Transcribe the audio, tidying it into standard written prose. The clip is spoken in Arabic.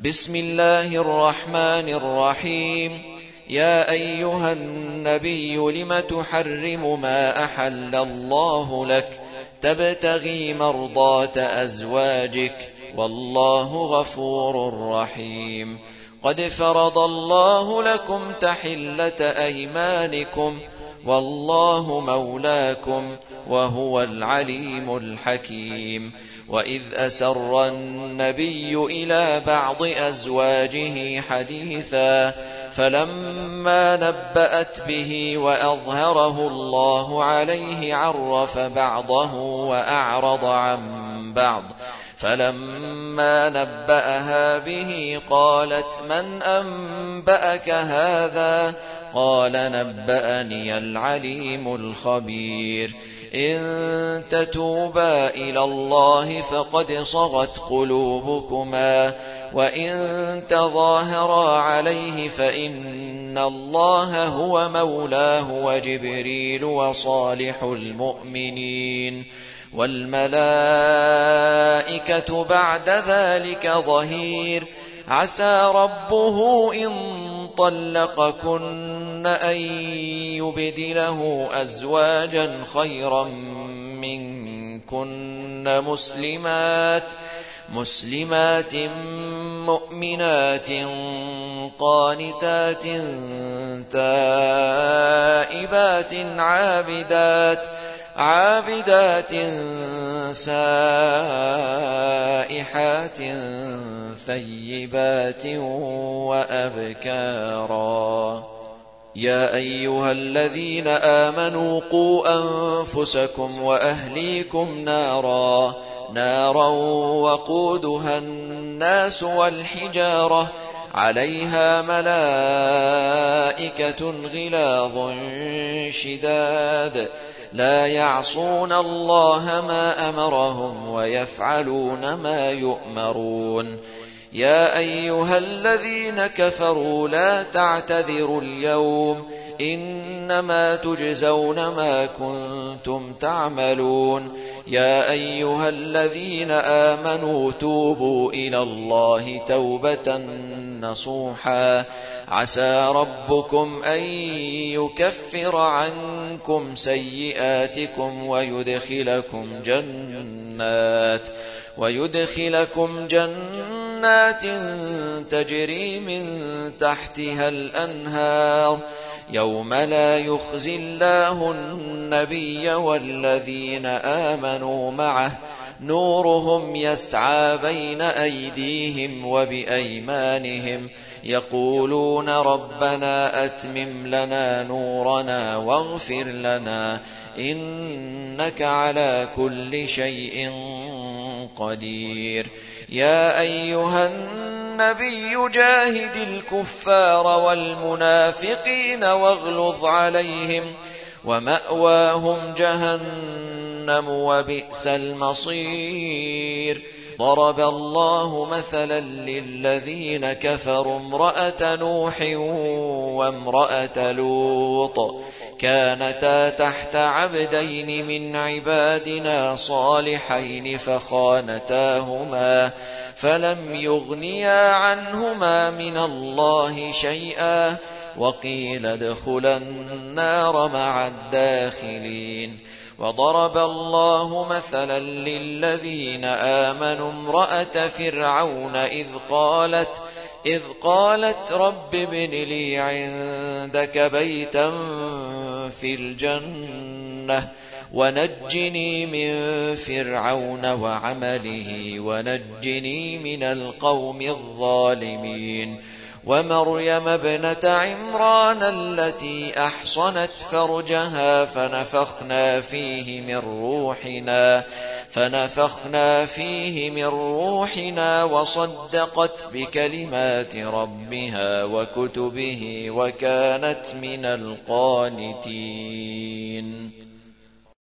بسم الله الرحمن الرحيم. يا أيها النبي لم تحرم ما أحل الله لك تبتغي مرضات أزواجك والله غفور رحيم. قد فرض الله لكم تحلة أيمانكم والله مولاكم وهو العليم الحكيم. وإذ أسر النبي إلى بعض أزواجه حديثا فلما نبأت به وأظهره الله عليه عرف بعضه وأعرض عن بعض. فلما نبأها به قالت من أنبأك هذا؟ قال نبأني العليم الخبير. إن تتوبا إلى الله فقد صغت قلوبكما وإن تظاهرا عليه فإن الله هو مولاه وجبريل وصالح المؤمنين والملائكة بعد ذلك ظهير. عسى ربه إن طلقكن أن يبدله أزواجا خيرا منكن مسلمات مؤمنات قانتات تائبات عابدات سائحات ثيبات وأبكارا. يا أيها الذين آمنوا قوا أنفسكم وأهليكم نارا وقودها الناس والحجارة عليها ملائكة غلاظ شداد لا يعصون الله ما أمرهم ويفعلون ما يؤمرون. يا أيها الذين كفروا لا تعتذروا اليوم إنما تجزون ما كنتم تعملون. يا أيها الذين آمنوا توبوا إلى الله توبة نصوحا عسى ربكم أن يكفر عنكم سيئاتكم ويدخلكم جنات تجري من تحتها الأنهار يوم لا يخزي الله النبي والذين آمنوا معه نورهم يسعى بين أيديهم وبأيمانهم يقولون ربنا أتمم لنا نورنا واغفر لنا إنك على كل شيء قدير. يا أيها النبي جاهد الكفار والمنافقين واغلظ عليهم ومأواهم جهنم وبئس المصير. ضرب الله مثلا للذين كفروا امرأة نوح وامرأة لوط كانتا تحت عبدين من عبادنا صالحين فخانتاهما فلم يغنيا عنهما من الله شيئا وقيل ادخلا النار مع الداخلين. وضرب الله مثلا للذين آمنوا امرأة فرعون إذ قالت رب ابن لي عندك بيتا في الجنة ونجني من فرعون وعمله ونجني من القوم الظالمين. ومريم ابنة عمران التي أحصنت فرجها فنفخنا فيه من روحنا وصدقت بكلمات ربها وكتبه وكانت من القانتين.